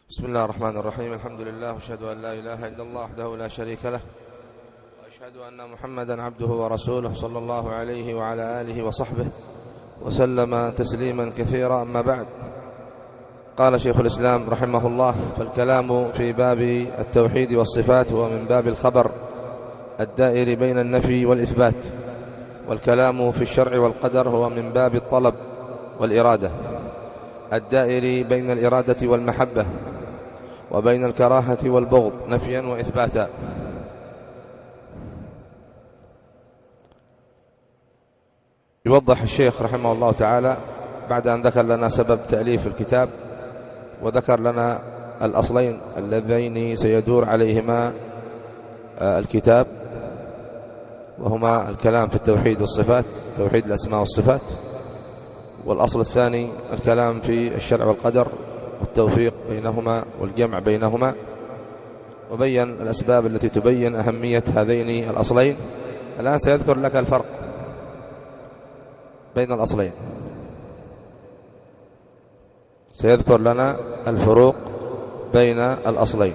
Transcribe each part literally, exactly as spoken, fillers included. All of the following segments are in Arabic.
بسم الله الرحمن الرحيم. الحمد لله وأشهد أن لا إله إلا الله وحده لا شريك له، وأشهد أن محمدا عبده ورسوله صلى الله عليه وعلى آله وصحبه وسلم تسليما كثيرا. أما بعد، قال شيخ الإسلام رحمه الله: فالكلام في باب التوحيد والصفات هو من باب الخبر الدائر بين النفي والإثبات، والكلام في الشرع والقدر هو من باب الطلب والإرادة الدائر بين الإرادة والمحبة وبين الكراهة والبغض نفيا وإثباتا. يوضح الشيخ رحمه الله تعالى بعد أن ذكر لنا سبب تأليف الكتاب وذكر لنا الأصلين اللذين سيدور عليهما الكتاب، وهما الكلام في التوحيد والصفات، توحيد الأسماء والصفات، والأصل الثاني الكلام في الشرع والقدر والتوفيق بينهما والجمع بينهما، وبين الأسباب التي تبين أهمية هذين الأصلين. الآن سيذكر لك الفرق بين الأصلين، سيذكر لنا الفروق بين الأصلين.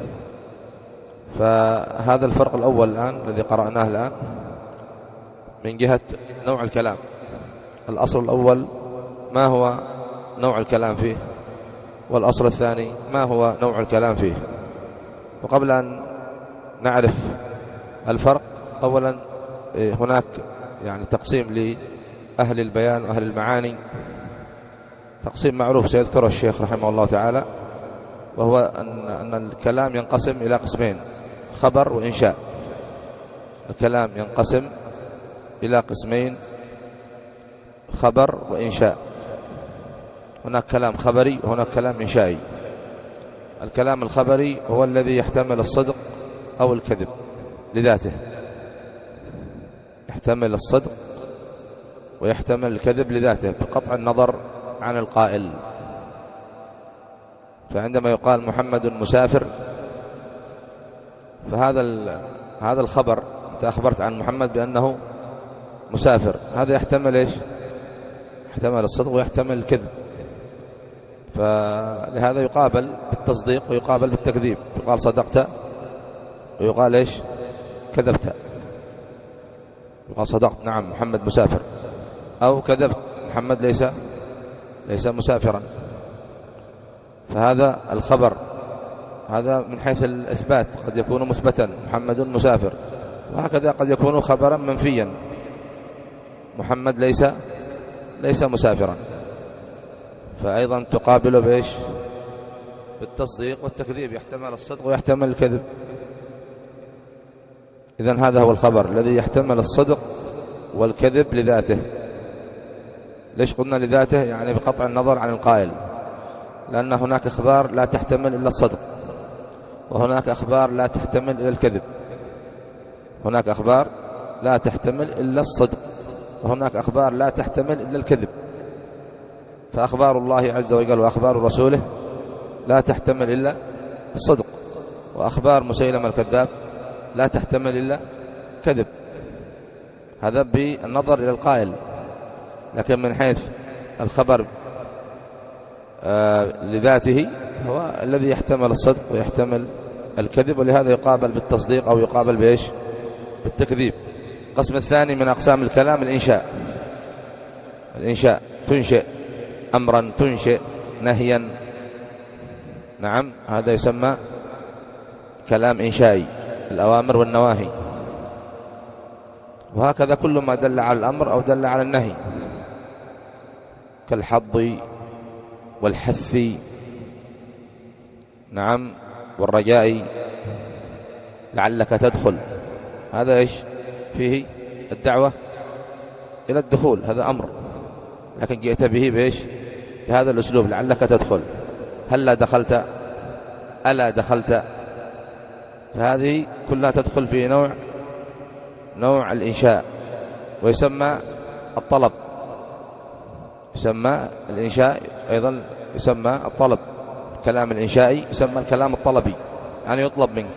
فهذا الفرق الأول الآن الذي قرأناه الآن من جهة نوع الكلام. الأصل الأول ما هو نوع الكلام فيه، والأصل الثاني ما هو نوع الكلام فيه. وقبل أن نعرف الفرق، أولا هناك يعني تقسيم لأهل البيان وأهل المعاني، تقسيم معروف سيذكره الشيخ رحمه الله تعالى، وهو أن, أن الكلام ينقسم إلى قسمين: خبر وإنشاء. الكلام ينقسم إلى قسمين: خبر وإنشاء. هناك كلام خبري وهناك كلام إنشائي. الكلام الخبري هو الذي يحتمل الصدق أو الكذب لذاته، يحتمل الصدق ويحتمل الكذب لذاته بقطع النظر عن القائل. فعندما يقال محمد مسافر، فهذا هذا الخبر أنت أخبرت عن محمد بأنه مسافر، هذا يحتمل إيش؟ يحتمل الصدق ويحتمل الكذب. فلهذا يقابل بالتصديق ويقابل بالتكذيب، يقال صدقت ويقال إيش؟ كذبت. يقال صدقت نعم محمد مسافر، أو كذبت محمد ليس ليس مسافرا. فهذا الخبر، هذا من حيث الإثبات قد يكون مثبتا محمد مسافر، وهكذا قد يكون خبرا منفيا محمد ليس ليس مسافرا، فأيضا تقابله بإيش؟ بالتصديق والتكذيب، يحتمل الصدق ويحتمل الكذب. إذن هذا هو الخبر الذي يحتمل الصدق والكذب لذاته. ليش قلنا لذاته؟ يعني بقطع النظر عن القائل، لأن هناك أخبار لا تحتمل إلا الصدق، وهناك أخبار لا تحتمل إلا الكذب. هناك أخبار لا تحتمل إلا الصدق، وهناك أخبار لا تحتمل إلا الكذب. فأخبار الله عز وجل وأخبار رسوله لا تحتمل إلا الصدق، وأخبار مسيلمة الكذاب لا تحتمل إلا كذب. هذا بالنظر إلى القائل. لكن من حيث الخبر آه لذاته هو الذي يحتمل الصدق ويحتمل الكذب، ولهذا يقابل بالتصديق أو يقابل بإيش؟ بالتكذيب. القسم الثاني من أقسام الكلام الإنشاء. الإنشاء تنشئ أمرا، تنشئ نهيا، نعم، هذا يسمى كلام إنشائي، الأوامر والنواهي. وهكذا كل ما دل على الأمر أو دل على النهي، كالحض والحث، نعم، والرجاء، لعلك تدخل، هذا إيش فيه؟ الدعوة إلى الدخول، هذا أمر، لكن جئت به بإيش؟ بهذا الأسلوب، لعلك تدخل، هلا دخلت، ألا دخلت. فهذه كلها تدخل في نوع نوع الإنشاء، ويسمى الطلب. يسمى الإنشاء أيضا يسمى الطلب. الكلام الإنشائي يسمى الكلام الطلبي، يعني يطلب منك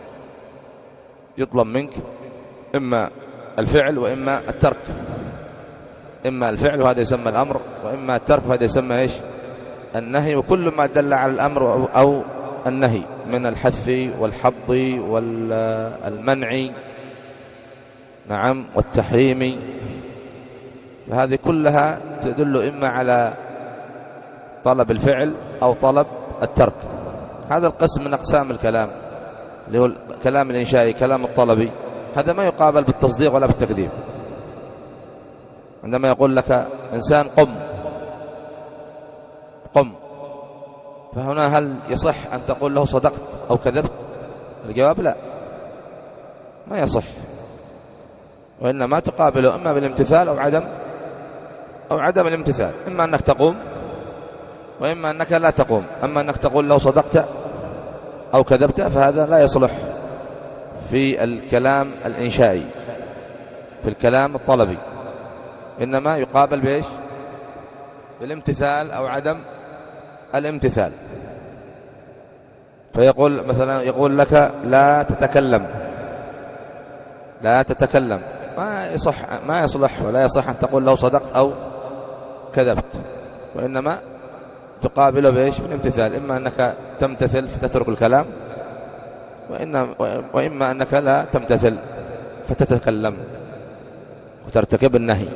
يطلب منك إما الفعل وإما الترك. إما الفعل وهذا يسمى الأمر، وإما الترك وهذا يسمى إيش؟ النهي وكل ما دل على الأمر أو النهي من الحث والحض والمنع، نعم، والتحريم، فهذه كلها تدل إما على طلب الفعل أو طلب الترك. هذا القسم من أقسام الكلام اللي هو الكلام الإنشائي، كلام الطلبي، هذا ما يقابل بالتصديق ولا بالتكذيب. عندما يقول لك إنسان قم قم، فهنا هل يصح أن تقول له صدقت أو كذبت؟ الجواب لا، ما يصح، وإنما تقابله إما بالامتثال أو عدم أو عدم الامتثال، إما أنك تقوم وإما أنك لا تقوم. أما أنك تقول له صدقت أو كذبت فهذا لا يصلح في الكلام الإنشائي، في الكلام الطلبي، إنما يقابل بإيش؟ بالامتثال أو عدم الامتثال. فيقول مثلا يقول لك لا تتكلم، لا تتكلم، ما يصح ما يصلح ولا يصح أن تقول له صدقت أو كذبت، وإنما تقابله بإيش؟ بالامتثال، إما أنك تمتثل فتترك الكلام، وإما أنك لا تمتثل فتتكلم وترتكب النهي.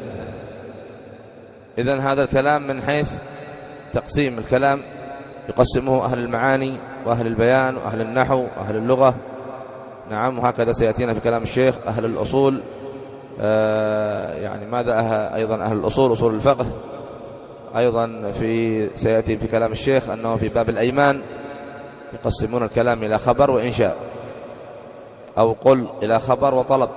إذن هذا الكلام من حيث تقسيم الكلام يقسمه أهل المعاني وأهل البيان وأهل النحو وأهل اللغة، نعم، وهكذا سيأتينا في كلام الشيخ أهل الأصول، آه يعني ماذا أه أيضا أهل الأصول، أصول الفقه، أيضا في سيأتي في كلام الشيخ أنه في باب الأيمان يقسمون الكلام إلى خبر وإنشاء، أو قل إلى خبر وطلب.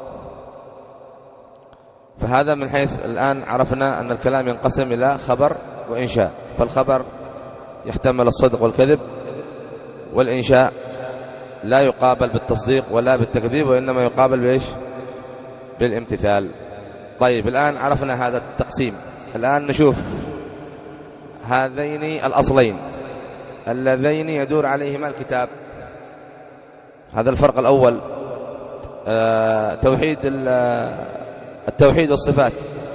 فهذا من حيث الآن عرفنا أن الكلام ينقسم إلى خبر وإنشاء، فالخبر يحتمل الصدق والكذب، والإنشاء لا يقابل بالتصديق ولا بالتكذيب، وإنما يقابل بإيش؟ بالامتثال. طيب الآن عرفنا هذا التقسيم، الآن نشوف هذين الأصلين اللذين يدور عليهما الكتاب. هذا الفرق الأول، آه توحيد التوحيد والصفات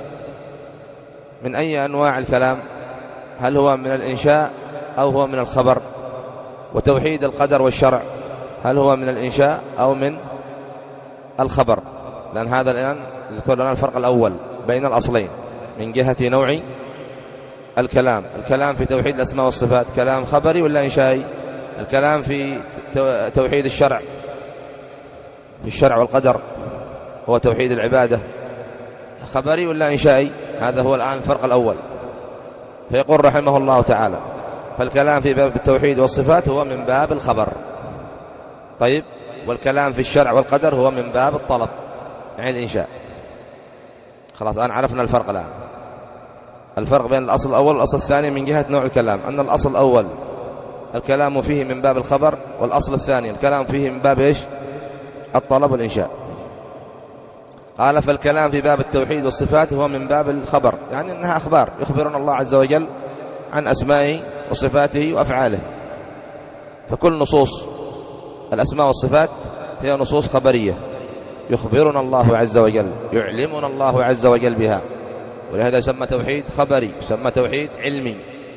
من أي أنواع الكلام؟ هل هو من الإنشاء أو هو من الخبر؟ وتوحيد القدر والشرع هل هو من الإنشاء أو من الخبر؟ لأن هذا الآن ذكر لنا الفرق الأول بين الأصلين من جهة نوع الكلام. الكلام في توحيد الأسماء والصفات كلام خبري ولا إنشائي؟ الكلام في توحيد الشرع، في الشرع والقدر، هو توحيد العبادة، خبري ولا إنشائي؟ هذا هو الآن الفرق الأول. فيقول رحمه الله تعالى: فالكلام في باب التوحيد والصفات هو من باب الخبر. طيب، والكلام في الشرع والقدر هو من باب الطلب، يعني الإنشاء. خلاص الآن عرفنا الفرق. الآن الفرق بين الأصل الأول والأصل الثاني من جهة نوع الكلام، أن الأصل الأول الكلام فيه من باب الخبر، والأصل الثاني الكلام فيه من باب إيش؟ الطلب والإنشاء. قال: فالكلام في باب التوحيد والصفات هو من باب الخبر، يعني أنها أخبار يخبرنا الله عز وجل عن أسمائه وصفاته وأفعاله. فكل نصوص الأسماء والصفات هي نصوص خبرية يخبرنا الله عز وجل، يعلمنا الله عز وجل بها، ولهذا يسمى توحيد خبري، يسمى توحيد علمي.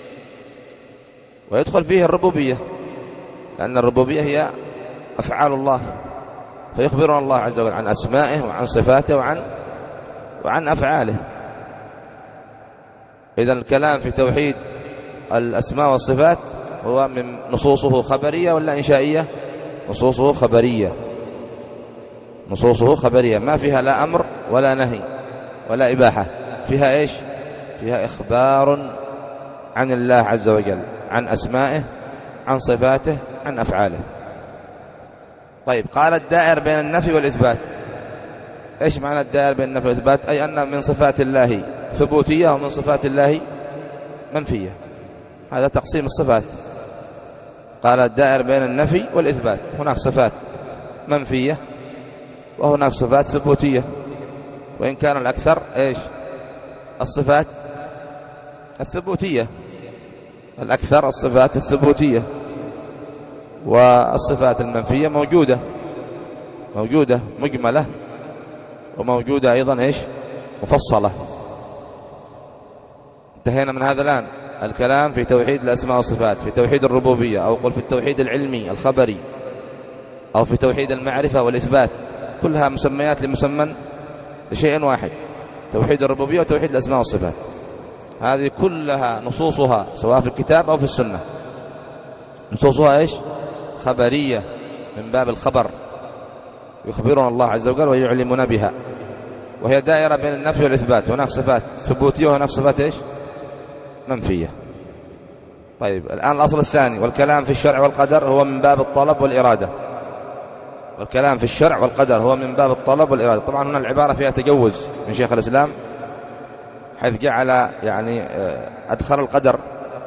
ويدخل فيه الربوبية، لأن الربوبية هي أفعال الله، فيخبرنا الله عز وجل عن أسمائه وعن صفاته وعن وعن أفعاله. إذن الكلام في توحيد الأسماء والصفات هو من نصوصه خبرية ولا إنشائية؟ نصوصه خبرية، نصوصه خبرية، ما فيها لا أمر ولا نهي ولا إباحة، فيها إيش؟ فيها إخبار عن الله عز وجل، عن أسمائه، عن صفاته، عن أفعاله. طيب، قال: الدائر بين النفي والإثبات. إيش معنى الدائر بين النفي والإثبات؟ أي أن من صفات الله ثبوتية ومن صفات الله منفية. هذا تقسيم الصفات. قال: الدائر بين النفي والإثبات، هناك صفات منفية وهناك صفات ثبوتية، وإن كان الأكثر إيش؟ الصفات الثبوتية، الأكثر الصفات الثبوتية، والصفات المنفية موجودة موجودة مجملة، وموجودة أيضا إيش؟ مفصلة. انتهينا من هذا الآن. الكلام في توحيد الأسماء والصفات، في توحيد الربوبية، أو قل في التوحيد العلمي الخبري، أو في توحيد المعرفة والإثبات، كلها مسميات لمسمى لشيء واحد، توحيد الربوبية وتوحيد الأسماء والصفات. هذه كلها نصوصها سواء في الكتاب أو في السنة نصوصها إيش؟ خبرية، من باب الخبر، يخبرنا الله عز وجل ويعلمنا بها، وهي دائرة بين النفي والإثبات. هناك صفات ثبوتية وهناك صفات إيش؟ منفية. طيب الآن الأصل الثاني، والكلام في الشرع والقدر هو من باب الطلب والإرادة. والكلام في الشرع والقدر هو من باب الطلب والإرادة. طبعا هنا العبارة فيها تجوز من شيخ الإسلام، حيث جعل يعني أدخل القدر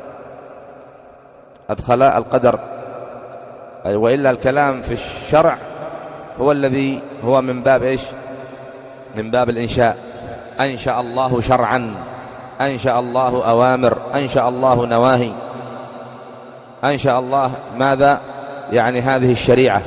أدخل القدر وإلا الكلام في الشرع هو الذي هو من باب إيش؟ من باب الإنشاء. أنشأ الله شرعا، أنشأ الله أوامر، أنشأ الله نواهي، أنشأ الله ماذا؟ يعني هذه الشريعة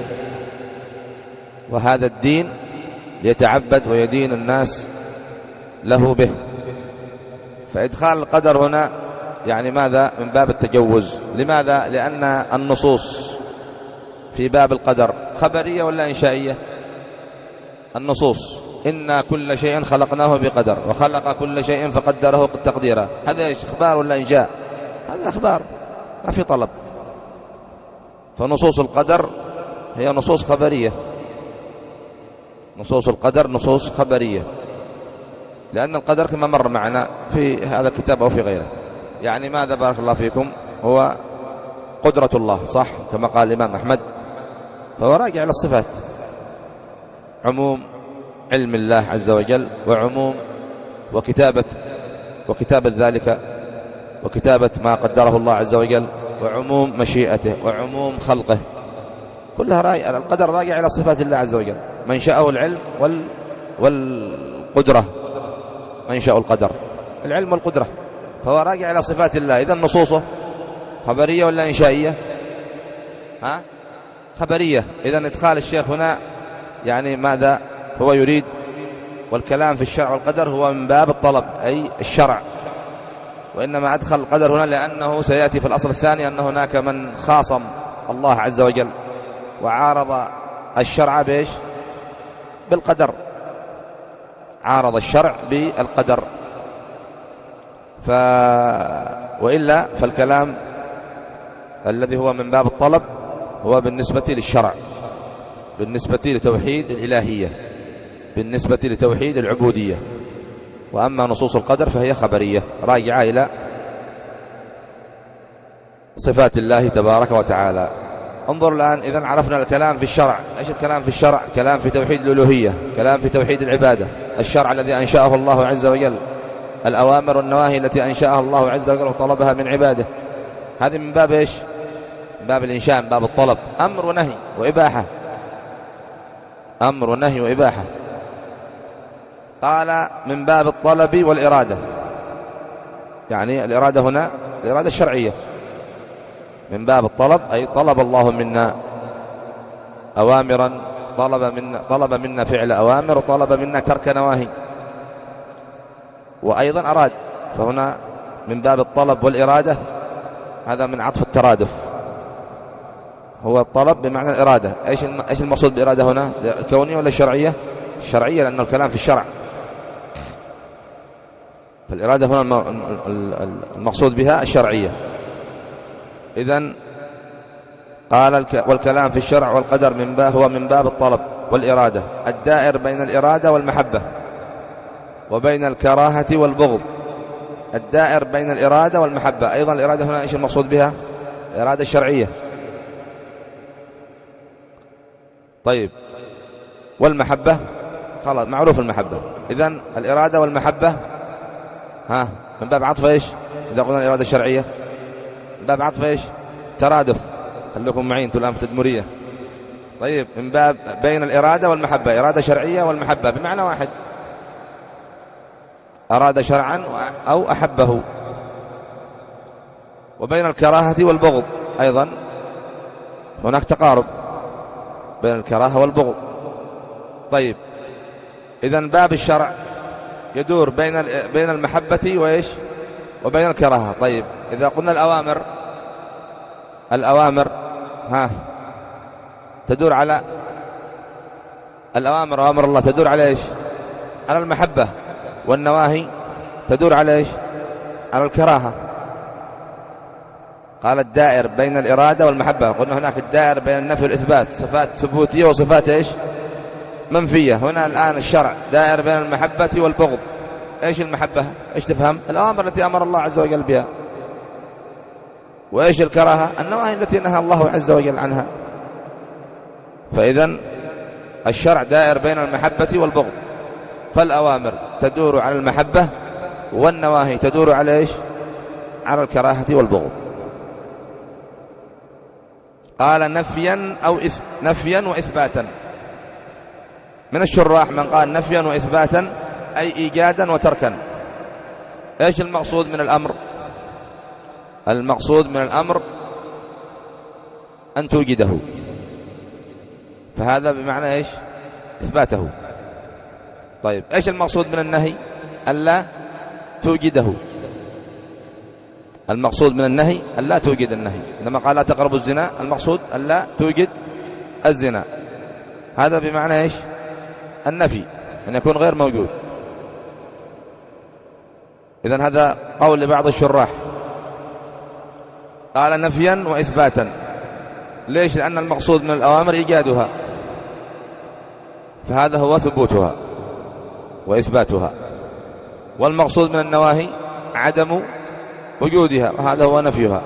وهذا الدين ليتعبد ويدين الناس له به. فإدخال القدر هنا يعني ماذا؟ من باب التجوز. لماذا؟ لأن النصوص في باب القدر خبرية ولا إنشائية؟ النصوص إنا كل شيء خلقناه بقدر وخلق كل شيء فقدره تقديرا، هذا إخبار ولا إنشاء؟ هذا أخبار، ما في طلب. فنصوص القدر هي نصوص خبرية، نصوص القدر نصوص خبرية، لأن القدر كما مر معنا في هذا الكتاب أو في غيره. يعني ماذا بارك الله فيكم؟ هو قدرة الله، صح كما قال الإمام أحمد، فهو راجع إلى الصفات، عموم علم الله عز وجل، وعموم وكتابة وكتابة ذلك وكتابة ما قدره الله عز وجل، وعموم مشيئته، وعموم خلقه، كلها راجع. القدر راجع إلى صفات الله عز وجل، منشأه العلم وال والقدرة، منشأ القدر العلم والقدرة، فهو راجع إلى صفات الله. إذن نصوصه خبرية ولا إنشائية؟ ها؟ خبرية. إذن إدخال الشيخ هنا يعني ماذا هو يريد؟ والكلام في الشرع والقدر هو من باب الطلب أي الشرع، وإنما أدخل القدر هنا لأنه سيأتي في الأصل الثاني أن هناك من خاصم الله عز وجل وعارض الشرع بإيش؟ بالقدر، عارض الشرع بالقدر. ف... وإلا فالكلام الذي هو من باب الطلب هو بالنسبة للشرع، بالنسبة لتوحيد الإلهية، بالنسبة لتوحيد العبودية. وأما نصوص القدر فهي خبرية راجعة إلى صفات الله تبارك وتعالى. انظر الآن، إذن عرفنا الكلام في الشرع. إيش الكلام في الشرع؟ كلام في توحيد الألوهية، كلام في توحيد العبادة، الشرع الذي أنشأه الله عز وجل، الأوامر والنواهي التي أنشأها الله عز وجل وطلبها من عباده، هذه من باب إيش؟ من باب الإنشاء، من باب الطلب، أمر ونهي وإباحة، أمر ونهي وإباحة. قال من باب الطلب والإرادة، يعني الإرادة هنا الإرادة الشرعية، من باب الطلب أي طلب الله منا أوامرا، طلب منا, طلب منا فعل أوامر، وطلب منا ترك نواهي، وأيضا أراد. فهنا من باب الطلب والإرادة، هذا من عطف الترادف، هو الطلب بمعنى الإرادة. إيش إيش المقصود بإرادة هنا؟ الكونية ولا الشرعية؟ الشرعية، لأنه الكلام في الشرع، فالإرادة هنا المقصود بها الشرعية. إذن قال والكلام في الشرع والقدر من باب هو من باب الطلب والإرادة، الدائر بين الإرادة والمحبة وبين الكراهة والبغض، الدائر بين الإرادة والمحبة. أيضا الإرادة هنا إيش المقصود بها؟ الإرادة الشرعية. طيب والمحبة خلاص معروف المحبة. إذن الإرادة والمحبة ها من باب عطف إيش؟ إذا قلنا الإرادة الشرعية من باب عطف إيش؟ ترادف. خلوكم معي انتوا الآن في تدمرية. طيب من باب بين الإرادة والمحبة، إرادة شرعية والمحبة بمعنى واحد، أراد شرعا أو أحبه. وبين الكراهة والبغض أيضا هناك تقارب بين الكراهة والبغض. طيب إذن باب الشرع يدور بين بين المحبة وإيش؟ وبين الكراهة. طيب إذا قلنا الأوامر الأوامر ها تدور على الأوامر وأمر الله تدور على إيش؟ على المحبة، والنواهي تدور على إيش؟ على الكراهة. قال الدائر بين الإرادة والمحبة. قلنا هناك الدائر بين النفي والإثبات، صفات ثبوتية وصفات إيش؟ منفية. هنا الآن الشرع دائر بين المحبة والبغض. إيش المحبة؟ إيش تفهم؟ الأوامر التي أمر الله عز وجل بها. وإيش الكراهة؟ النواهي التي نهى الله عز وجل عنها. فإذن الشرع دائر بين المحبة والبغض، فالأوامر تدور على المحبة، والنواهي تدور على إيش؟ على الكراهة والبغض. قال نفيا أو إث... نفيا وإثباتا. من الشراح من قال نفيا وإثباتا أي إيجادا وتركا. إيش المقصود من الأمر؟ المقصود من الأمر أن توجده، فهذا بمعنى إيش؟ إثباته. طيب إيش المقصود من النهي؟ ألا توجده. المقصود من النهي ألا توجد النهي. لما قال لا تقربوا الزنا المقصود ألا توجد الزنا، هذا بمعنى إيش؟ النفي، أن يكون غير موجود. إذن هذا قول لبعض الشراح، قال نفيا وإثباتا. ليش؟ لأن المقصود من الأوامر إيجادها، فهذا هو ثبوتها وإثباتها، والمقصود من النواهي عدم وجودها، وهذا هو نفيها.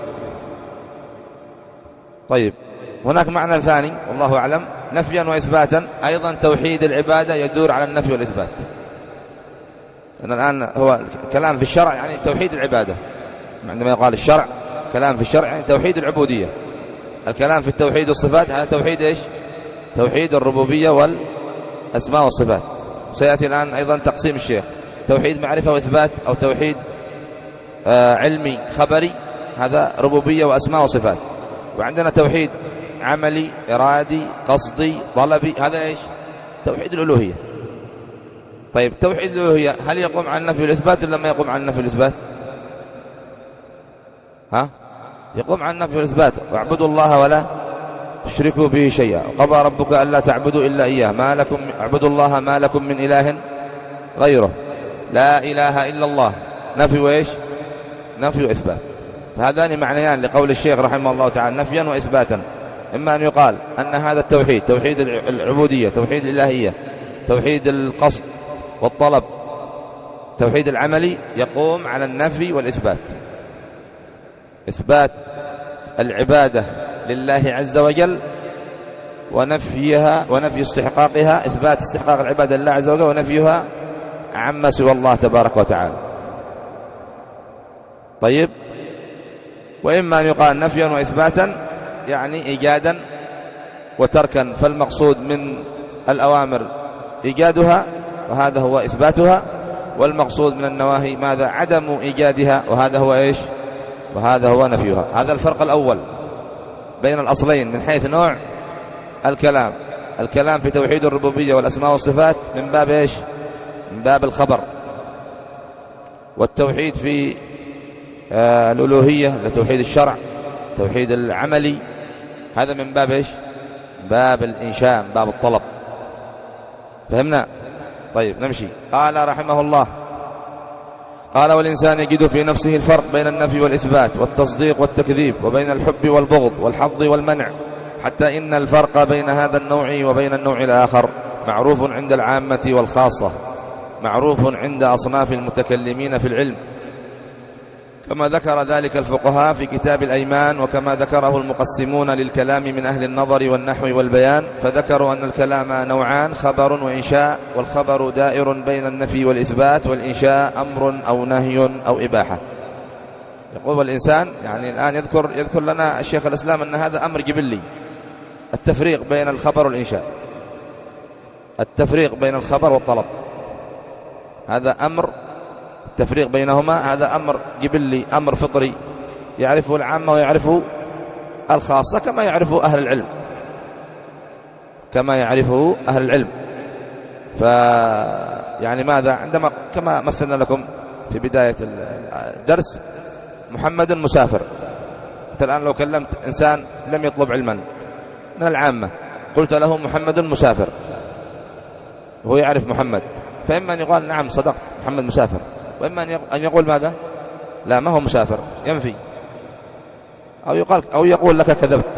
طيب هناك معنى ثاني والله أعلم، نفيا وإثباتا أيضا توحيد العبادة يدور على النفي والإثبات. أن الآن هو كلام في الشرع يعني توحيد العبادة. عندما يقال الشرع كلام في الشرع يعني توحيد العبودية. الكلام في التوحيد والصفات هذا توحيد إيش؟ توحيد الربوبية والأسماء والصفات. سيأتي الآن أيضا تقسيم الشيخ، توحيد معرفة وإثبات أو توحيد آه علمي خبري، هذا ربوبية وأسماء وصفات. وعندنا توحيد عملي إرادي قصدي طلبي، هذا إيش؟ توحيد الألوهية. طيب توحيد الألوهية هل يقوم على النفي والإثبات ولا ما يقوم على النفي والإثبات؟ ها؟ يقوم على النفي والإثبات. واعبدوا الله ولا تشركوا به شيئا، وقضى ربك ألا تعبدوا إلا إياه، ما لكم اعبدوا الله ما لكم من إله غيره، لا إله إلا الله. نفي وإيش؟ نفي وإثبات. فهذان معنيان لقول الشيخ رحمه الله تعالى نفيا وإثباتا. إما أن يقال أن هذا التوحيد توحيد العبودية، توحيد الإلهية، توحيد القصد والطلب، توحيد العملي يقوم على النفي والإثبات. إثبات العبادة لله عز وجل ونفيها ونفي استحقاقها، إثبات استحقاق العبادة لله عز وجل ونفيها عما سوى الله تبارك وتعالى. طيب وإما أن يقال نفيا وإثباتا يعني إيجادا وتركا، فالمقصود من الأوامر إيجادها وهذا هو إثباتها، والمقصود من النواهي ماذا؟ عدم إيجادها وهذا هو إيش؟ وهذا هو نفيها. هذا الفرق الأول بين الأصلين من حيث نوع الكلام. الكلام في توحيد الربوبية والأسماء والصفات من باب إيش؟ من باب الخبر. والتوحيد في آه الألوهية لتوحيد الشرع، توحيد العملي، هذا من باب إيش؟ باب الإنشاء، من باب الطلب. فهمنا؟ طيب نمشي. قال رحمه الله، قال والإنسان يجد في نفسه الفرق بين النفي والإثبات والتصديق والتكذيب، وبين الحب والبغض والحظ والمنع، حتى إن الفرق بين هذا النوع وبين النوع الآخر معروف عند العامة والخاصة، معروف عند أصناف المتكلمين في العلم، كما ذكر ذلك الفقهاء في كتاب الأيمان، وكما ذكره المقسمون للكلام من أهل النظر والنحو والبيان، فذكروا أن الكلام نوعان، خبر وإنشاء، والخبر دائر بين النفي والإثبات، والإنشاء أمر أو نهي أو إباحة. يقول الإنسان يعني الآن يذكر, يذكر لنا الشيخ الإسلام أن هذا أمر جبلي، التفريق بين الخبر والإنشاء، التفريق بين الخبر والطلب، هذا أمر، التفريق بينهما هذا أمر جبلي، أمر فطري يعرفه العامة ويعرفه الخاصة، كما يعرفه أهل العلم، كما يعرفه أهل العلم. فيعني ماذا؟ عندما كما مثلنا لكم في بداية الدرس محمد مسافر. أنت الآن لو كلمت إنسان لم يطلب علما من العامة قلت له محمد مسافر وهو يعرف محمد، فإما أن يقول نعم صدقت محمد مسافر، وإما أن يقول ماذا؟ لا ما هو مسافر، ينفي، أو يقال أو يقول لك كذبت.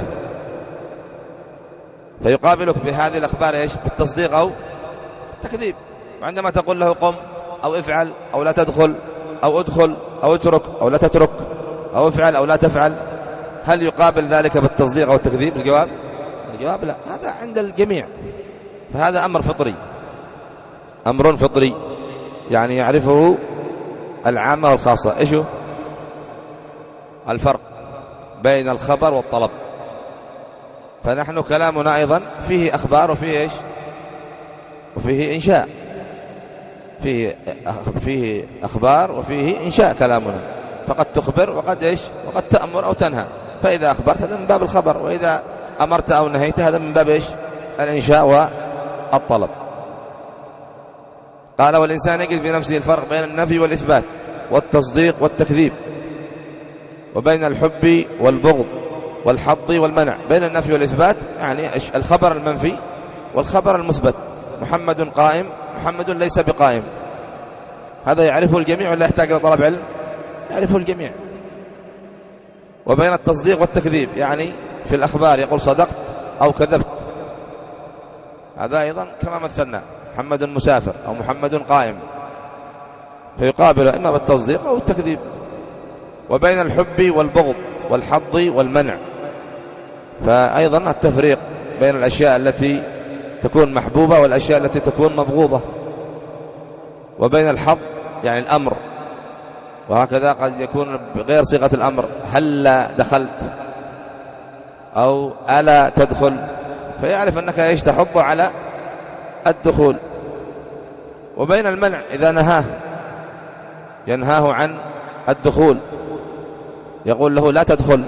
فيقابلك بهذه الأخبار إيش؟ بالتصديق أو تكذيب. وعندما تقول له قم أو افعل أو لا تدخل أو ادخل أو اترك أو لا تترك أو افعل أو لا تفعل، هل يقابل ذلك بالتصديق أو التكذيب؟ الجواب الجواب لا، هذا عند الجميع. فهذا أمر فطري، أمر فطري يعني يعرفه العامة والخاصة. إيش هو الفرق بين الخبر والطلب؟ فنحن كلامنا أيضا فيه أخبار وفيه إيش؟ وفيه إنشاء، فيه فيه أخبار وفيه إنشاء كلامنا، فقد تخبر وقد إيش؟ وقد تأمر أو تنهى. فإذا أخبرت هذا من باب الخبر، وإذا أمرت أو نهيت هذا من باب إيش؟ الإنشاء والطلب. قال والإنسان يجد في نفسه الفرق بين النفي والإثبات والتصديق والتكذيب، وبين الحب والبغض والحظ والمنع. بين النفي والإثبات يعني الخبر المنفي والخبر المثبت. محمد قائم، محمد ليس بقائم، هذا يعرفه الجميع ولا يحتاج إلى طلب علم؟ يعرفه الجميع. وبين التصديق والتكذيب يعني في الأخبار يقول صدقت أو كذبت، هذا أيضا كما مثلنا محمد مسافر أو محمد قائم، فيقابل إما بالتصديق أو التكذيب. وبين الحب والبغض والحظ والمنع، فأيضا التفريق بين الأشياء التي تكون محبوبة والأشياء التي تكون مبغوضة. وبين الحظ يعني الأمر، وهكذا قد يكون بغير صيغة الأمر، هل دخلت أو ألا تدخل، فيعرف أنك إيش تحض على الدخول. وبين المنع إذا نهاه، ينهاه عن الدخول، يقول له لا تدخل،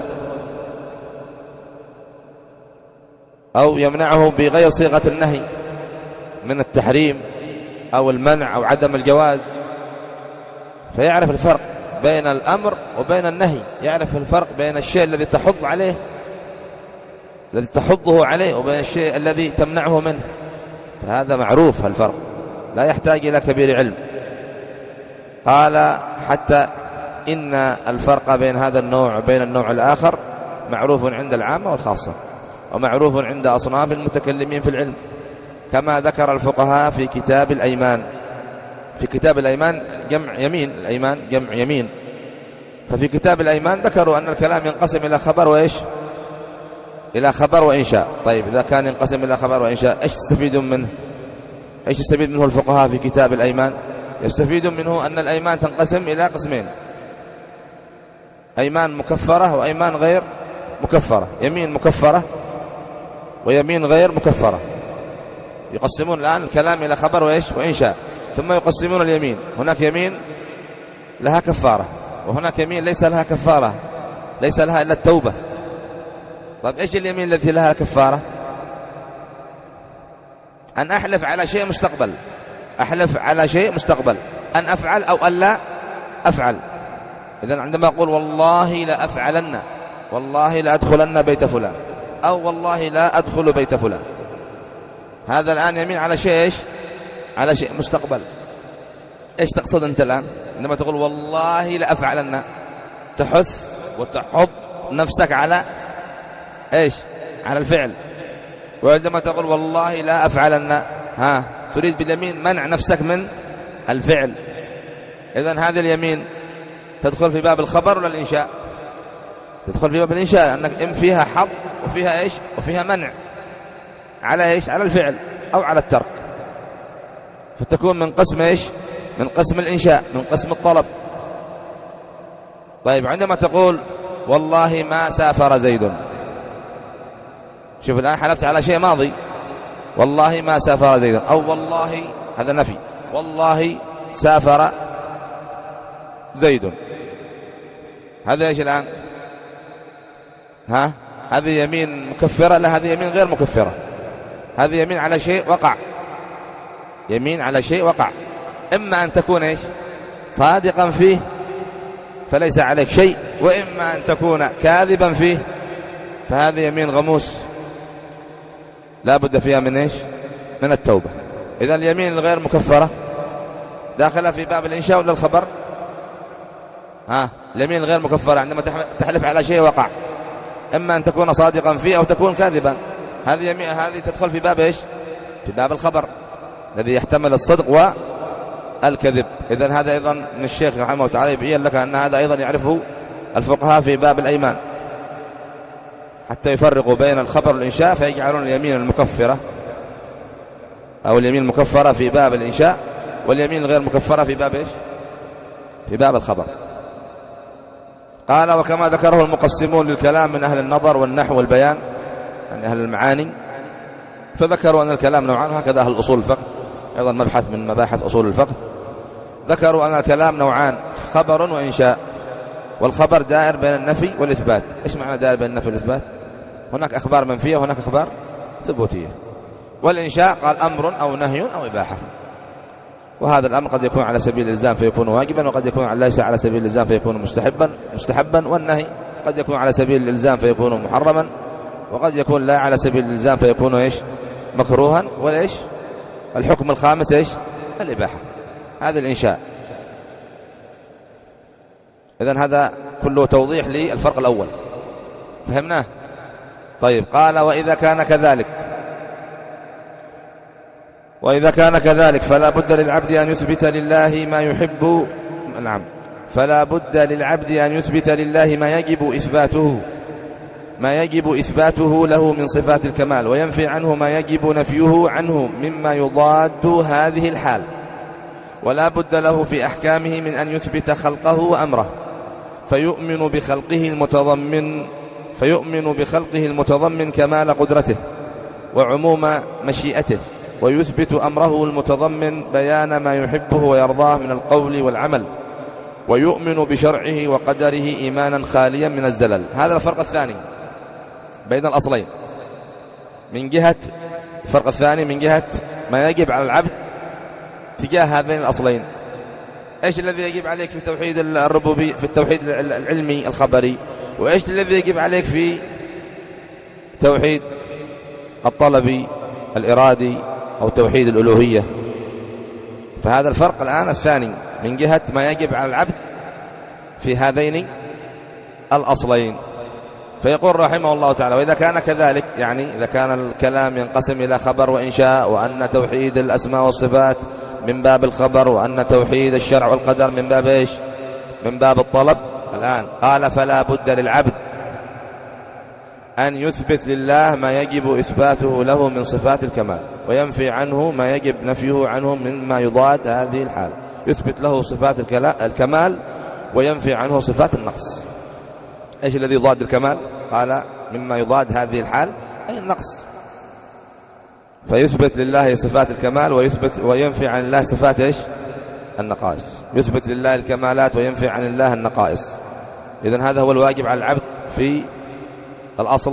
أو يمنعه بغير صيغة النهي من التحريم أو المنع أو عدم الجواز. فيعرف الفرق بين الأمر وبين النهي، يعرف الفرق بين الشيء الذي تحض عليه الذي تحضه عليه وبين الشيء الذي تمنعه منه. فهذا معروف الفرق، لا يحتاج إلى كبير علم. قال حتى إن الفرق بين هذا النوع وبين النوع الآخر معروف عند العامة والخاصة، ومعروف عند أصناف المتكلمين في العلم، كما ذكر الفقهاء في كتاب الأيمان. في كتاب الأيمان جمع يمين، الأيمان جمع يمين. ففي كتاب الأيمان ذكروا أن الكلام ينقسم إلى خبر وإيش؟ إلى خبر وإنشاء. طيب إذا كان ينقسم إلى خبر وإنشاء إيش تستفيدون منه؟ إيش يستفيد منه الفقهاء في كتاب الأيمان؟ يستفيد منه أن الأيمان تنقسم إلى قسمين: أيمان مكفرة وأيمان غير مكفرة، يمين مكفرة ويمين غير مكفرة. يقسمون الآن الكلام إلى خبر وإيش؟ وإنشاء. ثم يقسمون اليمين، هناك يمين لها كفارة، وهناك يمين ليس لها كفارة، ليس لها إلا التوبة. طيب إيش اليمين التي لها كفارة؟ أن أحلف على شيء مستقبل، أحلف على شيء مستقبل أن أفعل أو أن لا أفعل. إذن عندما أقول والله لا أفعلن، والله لا أدخلن بيت فلان، أو والله لا أدخل بيت فلان، هذا الآن يمين على شيء إيش؟ على شيء مستقبل. إيش تقصد أنت الآن عندما تقول والله لا أفعلن؟ تحث وتحض نفسك على إيش؟ على الفعل. وعندما تقول والله لا أفعلن، ها تريد باليمين منع نفسك من الفعل. إذن هذه اليمين تدخل في باب الخبر ولا الإنشاء؟ تدخل في باب الإنشاء، أنك إن فيها حظ وفيها إيش؟ وفيها منع على إيش؟ على الفعل أو على الترك، فتكون من قسم إيش؟ من قسم الإنشاء، من قسم الطلب. طيب عندما تقول والله ما سافر زيد، شوف الآن حلفت على شيء ماضي، والله ما سافر زيد، أو والله، هذا نفي، والله سافر زيد، هذا إيش الآن؟ ها هذه يمين مكفرة؟ لا، هذه يمين غير مكفرة، هذه يمين على شيء وقع، يمين على شيء وقع. إما أن تكون إيش؟ صادقا فيه فليس عليك شيء، وإما أن تكون كاذبا فيه فهذه يمين غموس لا بد فيها من إيش؟ من التوبة. إذا اليمين الغير مكفرة داخلة في باب الإنشاء ولا الخبر؟ ها اليمين الغير مكفرة عندما تحلف على شيء وقع، إما أن تكون صادقا فيه أو تكون كاذبا، هذه يمين هذه تدخل في باب إيش؟ في باب الخبر الذي يحتمل الصدق والكذب. إذن هذا أيضا من الشيخ رحمه الله تعالى يبين لك أن هذا أيضا يعرفه الفقهاء في باب الأيمان حتى يفرقوا بين الخبر والإنشاء، فيجعلون اليمين المكفرة أو اليمين المكفرة في باب الإنشاء واليمين الغير مكفرة في باب إيش؟ في باب الخبر. قال وكما ذكره المقسمون للكلام من أهل النظر والنحو والبيان، يعني أهل المعاني، فذكروا أن الكلام نوعان، هكذا أهل أصول الفقه أيضا مبحث من مباحث أصول الفقه، ذكروا أن الكلام نوعان، خبر وإنشاء، والخبر دائر بين النفي والإثبات. إيش معنى دائر بين النفي والإثبات؟ هناك أخبار منفية وهناك أخبار ثبوتية. والإنشاء قال أمر أو نهي أو إباحة، وهذا الأمر قد يكون على سبيل الإلزام فيكون واجبا، وقد يكون ليس على سبيل الإلزام فيكون مستحبا مستحبا والنهي قد يكون على سبيل الإلزام فيكون محرما، وقد يكون لا على سبيل الإلزام فيكون إيش؟ مكروها. والإيش؟ الحكم الخامس إيش؟ الإباحة. هذا الإنشاء. إذن هذا كله توضيح للفرق الأول، فهمناه؟ طيب قال وإذا كان كذلك وإذا كان كذلك فلا بد للعبد أن يثبت لله ما يحب نعم فلا بد للعبد أن يثبت لله ما يجب إثباته ما يجب إثباته له من صفات الكمال، وينفي عنه ما يجب نفيه عنه مما يضاد هذه الحال. ولا بد له في أحكامه من أن يثبت خلقه وأمره، فيؤمن بخلقه المتضمن فيؤمن بخلقه المتضمن كمال قدرته وعموم مشيئته، ويثبت أمره المتضمن بيان ما يحبه ويرضاه من القول والعمل، ويؤمن بشرعه وقدره إيمانا خاليا من الزلل. هذا الفرق الثاني بين الأصلين، من جهة الفرق الثاني من جهة ما يجب على العبد تجاه هذين الأصلين. إيش الذي يجب عليك في توحيد الربوبية، في التوحيد العلمي الخبري، وإيش الذي يجب عليك في توحيد الطلبي الإرادي أو توحيد الألوهية؟ فهذا الفرق الآن الثاني من جهة ما يجب على العبد في هذين الأصلين. فيقول رحمه الله تعالى وإذا كان كذلك، يعني إذا كان الكلام ينقسم إلى خبر وإنشاء، وأن توحيد الأسماء والصفات من باب الخبر، وأن توحيد الشرع والقدر من باب إيش؟ من باب الطلب. الآن قال فلا بد للعبد أن يثبت لله ما يجب إثباته له من صفات الكمال، وينفي عنه ما يجب نفيه عنه مما يضاد هذه الحال. يثبت له صفات الكمال وينفي عنه صفات النقص. إيش الذي يضاد الكمال؟ قال مما يضاد هذه الحال أي النقص. فيثبت لله صفات الكمال ويثبت وينفي عن الله صفات إيش؟ النقائص. يثبت لله الكمالات وينفي عن الله النقائص. إذن هذا هو الواجب على العبد في الأصل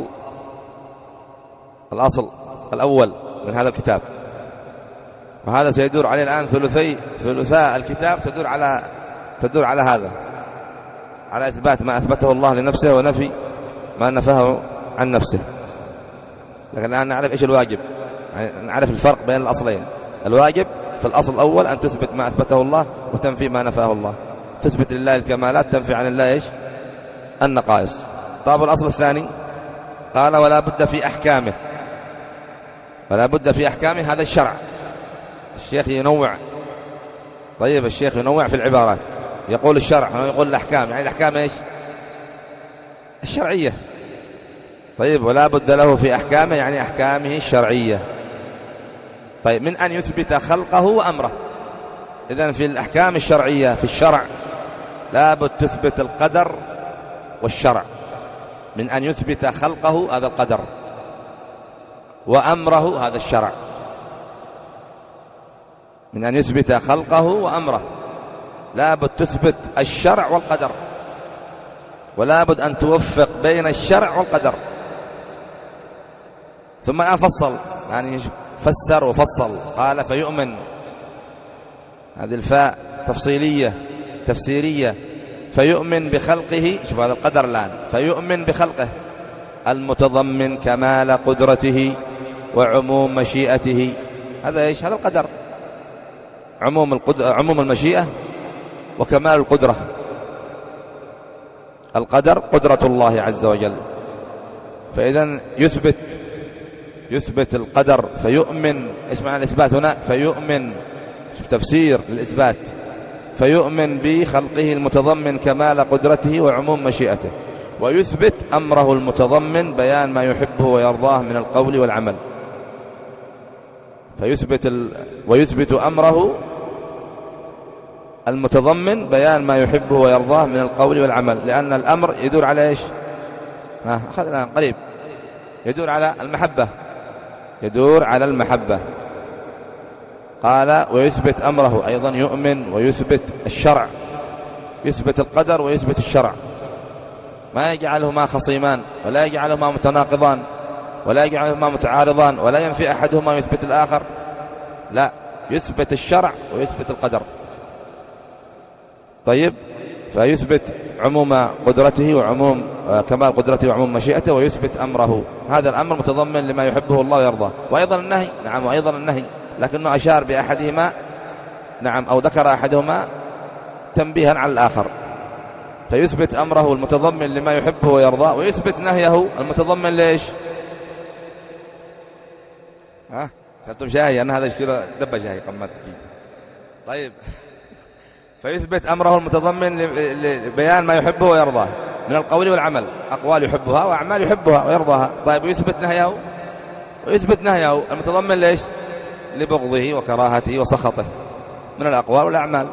الأصل الأول من هذا الكتاب، وهذا سيدور عليه الآن ثلثي ثلثاء الكتاب تدور على تدور على هذا، على إثبات ما أثبته الله لنفسه ونفي ما نفاه عن نفسه. لكن الآن نعرف إيش الواجب، يعني نعرف الفرق بين الأصلين. الواجب في الأصل الأول أن تثبت ما أثبته الله وتنفي ما نفاه الله، تثبت لله الكمالات تنفي عن الله إيش؟ النقائص. طب الأصل الثاني قال ولا بد في أحكامه، ولا بد في أحكامه هذا الشرع. الشيخ ينوع، طيب الشيخ ينوع في العبارات، يقول الشرع ويقول الأحكام، يعني الأحكام إيش؟ الشرعية. طيب ولا بد له في أحكامه يعني أحكامه الشرعية. طيب من أن يثبت خلقه وأمره. إذن في الأحكام الشرعية في الشرع لا بد تثبت القدر والشرع، من أن يثبت خلقه هذا القدر وأمره هذا الشرع، من أن يثبت خلقه وأمره لا بد تثبت الشرع والقدر، ولا بد أن توفق بين الشرع والقدر. ثم الآن فصل، يعني فسر وفصل، قال فيؤمن، هذه الفاء تفصيلية تفسيرية، فيؤمن بخلقه. شوف هذا القدر الآن، فيؤمن بخلقه المتضمن كمال قدرته وعموم مشيئته. هذا إيش؟ هذا القدر، عموم القدرة، عموم المشيئة وكمال القدرة. القدر قدرة الله عز وجل. فإذا يثبت يثبت القدر فيؤمن. ايش معنى الإثبات هنا؟ فيؤمن، شوف تفسير للإثبات، فيؤمن بخلقه المتضمن كمال قدرته وعموم مشيئته، ويثبت أمره المتضمن بيان ما يحبه ويرضاه من القول والعمل. فيثبت ال... ويثبت أمره المتضمن بيان ما يحبه ويرضاه من القول والعمل، لأن الأمر يدور على إيش؟ ها أخذ الآن قريب، يدور على المحبة، يدور على المحبة. قال ويثبت أمره، أيضا يؤمن ويثبت الشرع، يثبت القدر ويثبت الشرع، ما يجعلهما خصيمان ولا يجعلهما متناقضان ولا يجعلهما متعارضان ولا ينفي أحدهما ويثبت الآخر، لا، يثبت الشرع ويثبت القدر. طيب، فيثبت عموم قدرته وعموم كمال قدرته وعموم مشيئته، ويثبت أمره، هذا الأمر متضمن لما يحبه الله ويرضاه. وأيضا النهي، نعم، وأيضا النهي، لكنه أشار بأحدهما، نعم، أو ذكر أحدهما تنبيها على الآخر. فيثبت أمره المتضمن لما يحبه ويرضاه، ويثبت نهيه المتضمن ليش؟ ها سألتم شاهي أن هذا يشير دب شاهي قمت. طيب، فيثبت أمره المتضمن لبيان ما يحبه ويرضاه من القول والعمل، أقوال يحبها وأعمال يحبها ويرضاها. طيب، ويثبت نهيه ويثبت نهيه المتضمن ليش؟ لبغضه وكراهته وسخطه من الأقوال والأعمال.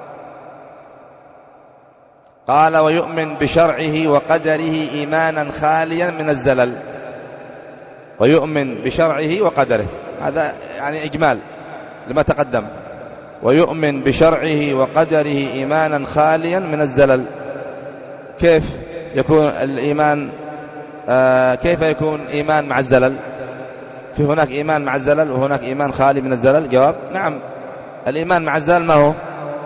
قال ويؤمن بشرعه وقدره إيمانا خاليا من الزلل. ويؤمن بشرعه وقدره، هذا يعني إجمال لما تقدم. ويؤمن بشرعه وقدره إيمانا خاليا من الزلل. كيف يكون الإيمان آه كيف يكون إيمان مع الزلل؟ في هناك إيمان مع الزلل وهناك إيمان خالي من الزلل. جواب نعم، الإيمان مع الزلل ما هو؟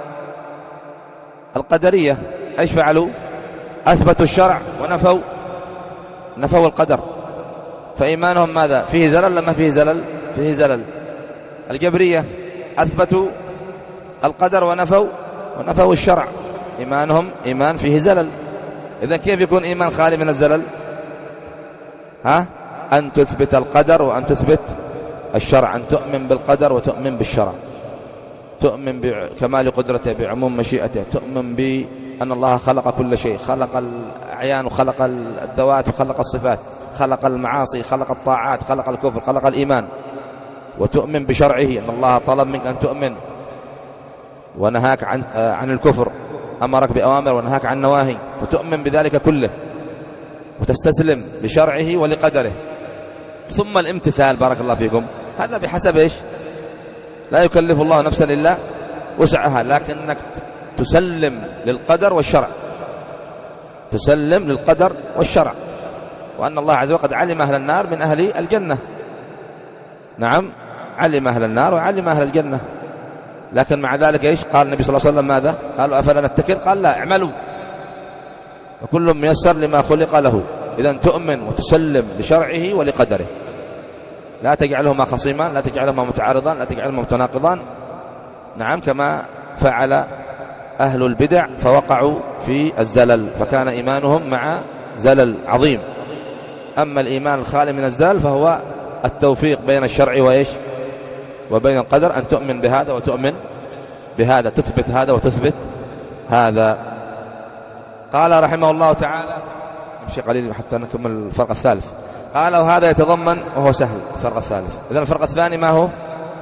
القدرية. ايش فعلوا؟ أثبتوا الشرع ونفوا نفوا القدر، فإيمانهم ماذا؟ فيه زلل لما فيه زلل؟ فيه زلل. الجبرية أثبتوا القدر ونفوا ونفوا الشرع، إيمانهم إيمان فيه زلل. إذن كيف يكون إيمان خالي من الزلل؟ ها؟ أن تثبت القدر وأن تثبت الشرع، أن تؤمن بالقدر وتؤمن بالشرع، تؤمن بكمال قدرته بعموم مشيئته، تؤمن بأن الله خلق كل شيء، خلق الأعيان وخلق الذوات وخلق الصفات، خلق المعاصي، خلق الطاعات، خلق الكفر، خلق الإيمان، وتؤمن بشرعه أن الله طلب منك أن تؤمن ونهاك عن عن الكفر، أمرك بأوامر ونهاك عن نواهي، فتؤمن بذلك كله وتستسلم لشرعه ولقدره. ثم الامتثال، بارك الله فيكم، هذا بحسب إيش؟ لا يكلف الله نفسا إلا وسعها، لكنك تسلم للقدر والشرع، تسلم للقدر والشرع، وأن الله عز وجل قد علم أهل النار من أهل الجنة. نعم، علم أهل النار وعلم أهل الجنة، لكن مع ذلك إيش قال النبي صلى الله عليه وسلم؟ ماذا قالوا؟ أفلا نتكل؟ قال لا، اعملوا وكل ميسر لما خلق له. إذن تؤمن وتسلم لشرعه ولقدره، لا تجعلهما خصيمان، لا تجعلهما متعارضان، لا تجعلهما متناقضان. نعم، كما فعل أهل البدع فوقعوا في الزلل، فكان إيمانهم مع زلل عظيم. أما الإيمان الخالي من الزلل فهو التوفيق بين الشرع وإيش؟ وبين القدر، أن تؤمن بهذا وتؤمن بهذا، تثبت هذا وتثبت هذا. قال رحمه الله تعالى، نمشي قليل حتى نكمل الفرق الثالث. قال وهذا يتضمن، وهو سهل الفرق الثالث. إذن الفرق الثاني ما هو؟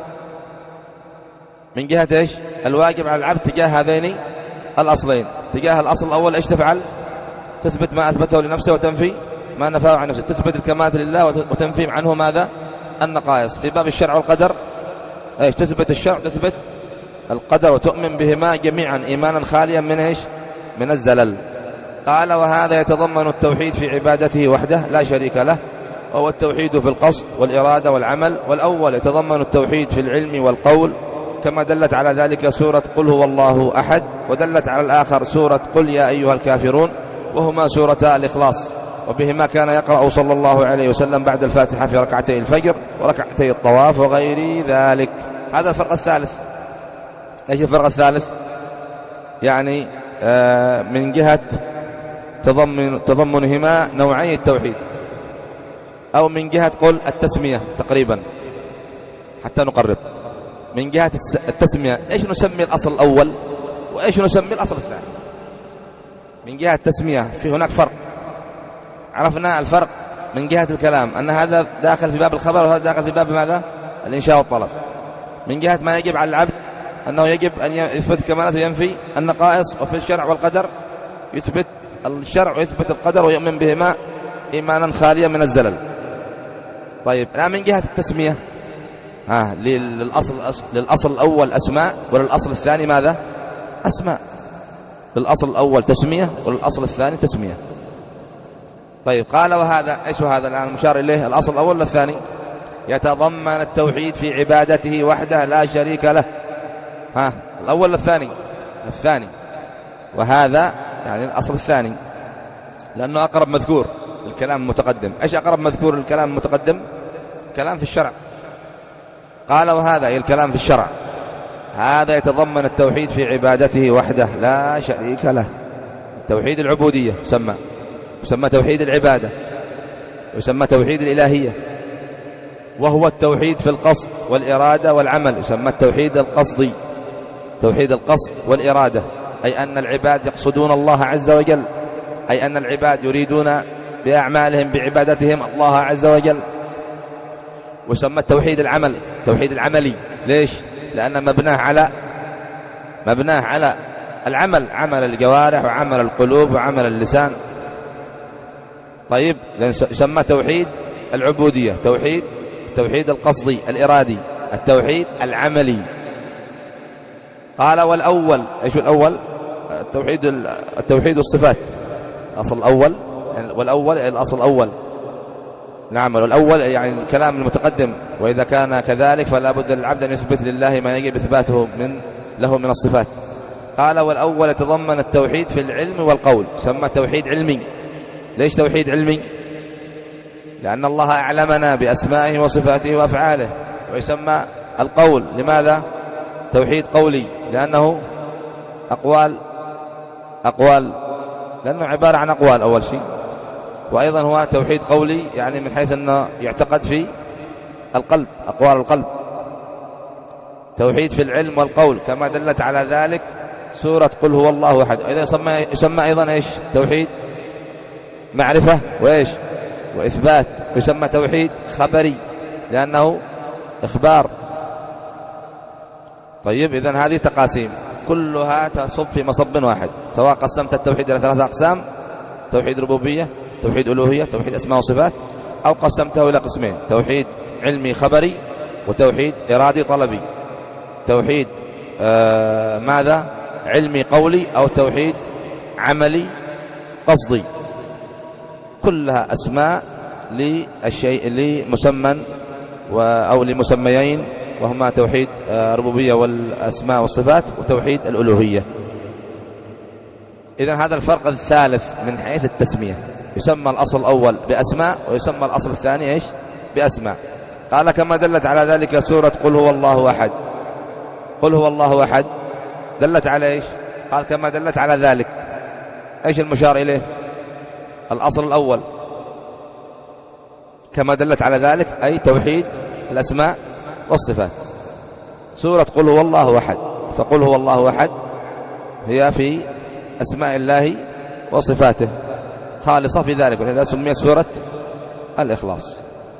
من جهة إيش؟ الواجب على العبد تجاه هذين الأصلين. تجاه الأصل الأول إيش تفعل؟ تثبت ما أثبته لنفسه وتنفي ما نفاه عن نفسه، تثبت الكمال لله وتنفي عنه ماذا؟ النقائص. في باب الشرع والقدر إيش؟ تثبت الشرع وتثبت القدر وتؤمن بهما جميعا إيمانا خاليا من إيش؟ من الزلل. قال وهذا يتضمن التوحيد في عبادته وحده لا شريك له، وهو التوحيد في القصد والإرادة والعمل. والأول يتضمن التوحيد في العلم والقول كما دلت على ذلك سورة قل هو الله أحد، ودلت على الآخر سورة قل يا أيها الكافرون، وهما سورتا الإخلاص، وبهما كان يقرأ صلى الله عليه وسلم بعد الفاتحة في ركعتي الفجر وركعتي الطواف وغير ذلك. هذا الفرق الثالث. ايش الفرق الثالث؟ يعني آه من جهة تضمن تضمنهما نوعي التوحيد، أو من جهة قل التسمية تقريبا حتى نقرب. من جهة التسمية ايش نسمي الأصل الأول وايش نسمي الأصل الثاني؟ من جهة التسمية في هناك فرق، عرفنا الفرق من جهة الكلام أن هذا داخل في باب الخبر وهذا داخل في باب ماذا؟ الإنشاء والطلب. من جهة ما يجب على العبد أنه يجب أن يثبت كمالات وينفي النقائص، وفي الشرع والقدر يثبت الشرع ويثبت القدر ويؤمن بهما إيمانا خاليا من الزلل. طيب الآن من جهة التسمية ها للأصل للأصل الأول أسماء وللأصل الثاني ماذا؟ أسماء. للأصل الأول تسمية وللأصل الثاني تسمية. طيب قال وهذا ايش هذا الآن المشار إليه؟ الأصل الأول والثاني يتضمن التوحيد في عبادته وحده لا شريك له. ها الأول الثاني الثاني وهذا يعني الأصل الثاني لأنه أقرب مذكور الكلام المتقدم. ايش أقرب مذكور الكلام المتقدم؟ كلام في الشرع. قال وهذا أي الكلام في الشرع هذا يتضمن التوحيد في عبادته وحده لا شريك له. توحيد العبودية يسمى يسمى توحيد العبادة، يسمى توحيد الإلهية، وهو التوحيد في القصد والإرادة والعمل، يسمى التوحيد القصدي. توحيد القصد والإرادة أي أن العباد يقصدون الله عز وجل، أي أن العباد يريدون بأعمالهم بعبادتهم الله عز وجل. ويسمى التوحيد العمل، توحيد العملي. ليش؟ لأن مبناه على مبناه على العمل، عمل الجوارح وعمل القلوب وعمل اللسان. طيب يسمى توحيد العبودية، توحيد التوحيد القصدي الإرادي، التوحيد العملي. قال والأول ايش الأول؟ التوحيد التوحيد الصفات، الأصل الأول يعني والأول يعني الأصل الأول. نعم والأول يعني الكلام المتقدم. وإذا كان كذلك فلا بد للعبد أن يثبت لله ما يجب إثباته من له من الصفات. قال والأول يتضمن التوحيد في العلم والقول، سمى توحيد علمي. ليش توحيد علمي؟ لأن الله أعلمنا بأسمائه وصفاته وأفعاله. ويسمى القول لماذا؟ توحيد قولي لأنه أقوال أقوال لأنه عبارة عن أقوال أول شيء، وأيضا هو توحيد قولي يعني من حيث أنه يعتقد في القلب، أقوال القلب. توحيد في العلم والقول كما دلت على ذلك سورة قل هو الله أحد. إذا يسمى, يسمى أيضا إيش؟ توحيد معرفة وإيش؟ وإثبات. يسمى توحيد خبري لأنه إخبار. طيب إذن هذه تقاسيم كلها تصب في مصب واحد، سواء قسمت التوحيد إلى ثلاثة أقسام: توحيد ربوبية، توحيد ألوهية، توحيد أسماء وصفات، أو قسمته إلى قسمين: توحيد علمي خبري، وتوحيد إرادي طلبي. توحيد آه ماذا؟ علمي قولي، أو توحيد عملي قصدي. كلها أسماء للشيء لمسمى أو لمسميين، وهما توحيد الربوبية والأسماء والصفات، وتوحيد الألوهية. إذن هذا الفرق الثالث من حيث التسمية. يسمى الأصل الأول بأسماء، ويسمى الأصل الثاني إيش؟ بأسماء. قال كما دلت على ذلك سورة قل هو الله أحد. قل هو الله أحد دلت على إيش؟ قال كما دلت على ذلك. إيش المشار إليه؟ الأصل الأول كما دلت على ذلك، أي توحيد الأسماء والصفات. سورة قل هو الله أحد، فقل هو الله أحد هي في أسماء الله وصفاته خالصة في ذلك، ولذا سميت سورة الإخلاص.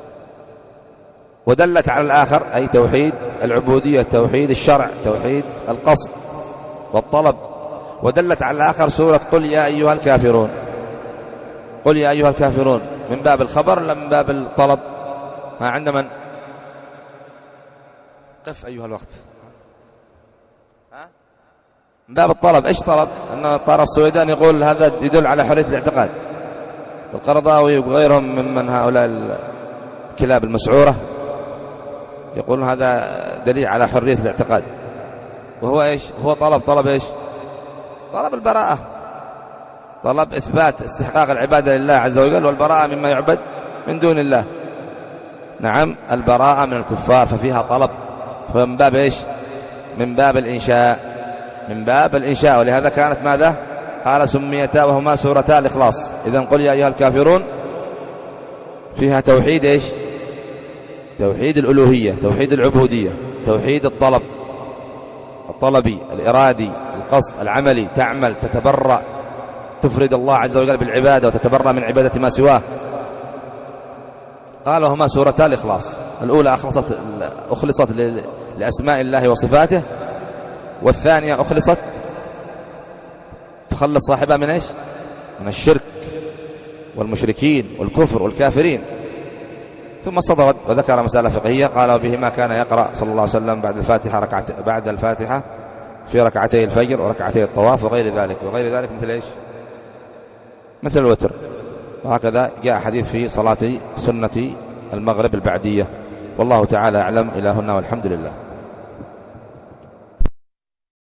ودلت على الآخر، أي توحيد العبودية، توحيد الشرع، توحيد القصد والطلب. ودلت على الآخر سورة قل يا أيها الكافرون. قل يا أيها الكافرون من باب الخبر لا من باب الطلب؟ ما عند من؟ قف أيها الوقت. ها؟ من باب الطلب. إيش طلب؟ أن طار السويدان يقول هذا يدل على حرية الاعتقاد، والقرضاوي وغيرهم ممن هؤلاء الكلاب المسعورة يقولون هذا دليل على حرية الاعتقاد. وهو إيش؟ هو طلب طلب إيش؟ طلب البراءة، طلب إثبات استحقاق العبادة لله عز وجل والبراءة مما يعبد من دون الله. نعم، البراءة من الكفار، ففيها طلب، فمن باب إيش؟ من باب الإنشاء، من باب الإنشاء. ولهذا كانت ماذا؟ قال سميتا وهما سورتا الإخلاص. إذن قل يا أيها الكافرون فيها توحيد إيش؟ توحيد الألوهية، توحيد العبودية، توحيد الطلب، الطلبي الإرادي القصد العملي، تعمل تتبرأ تفرد الله عز وجل بالعبادة وتتبرأ من عبادة ما سواه. قال وهما سورتا الإخلاص، الأولى أخلصت أخلصت لأسماء الله وصفاته، والثانية أخلصت تخلص صاحبها من إيش؟ من الشرك والمشركين والكفر والكافرين. ثم صدرت وذكر مسألة فقهية، قال وبهما كان يقرأ صلى الله عليه وسلم بعد الفاتحة ركعت بعد الفاتحة في ركعتي الفجر وركعتي الطواف وغير ذلك، وغير ذلك مثل إيش؟ مثل الوتر. وهكذا جاء حديث في صلاة سنة المغرب البعدية. والله تعالى أعلم. إلهنا والحمد لله.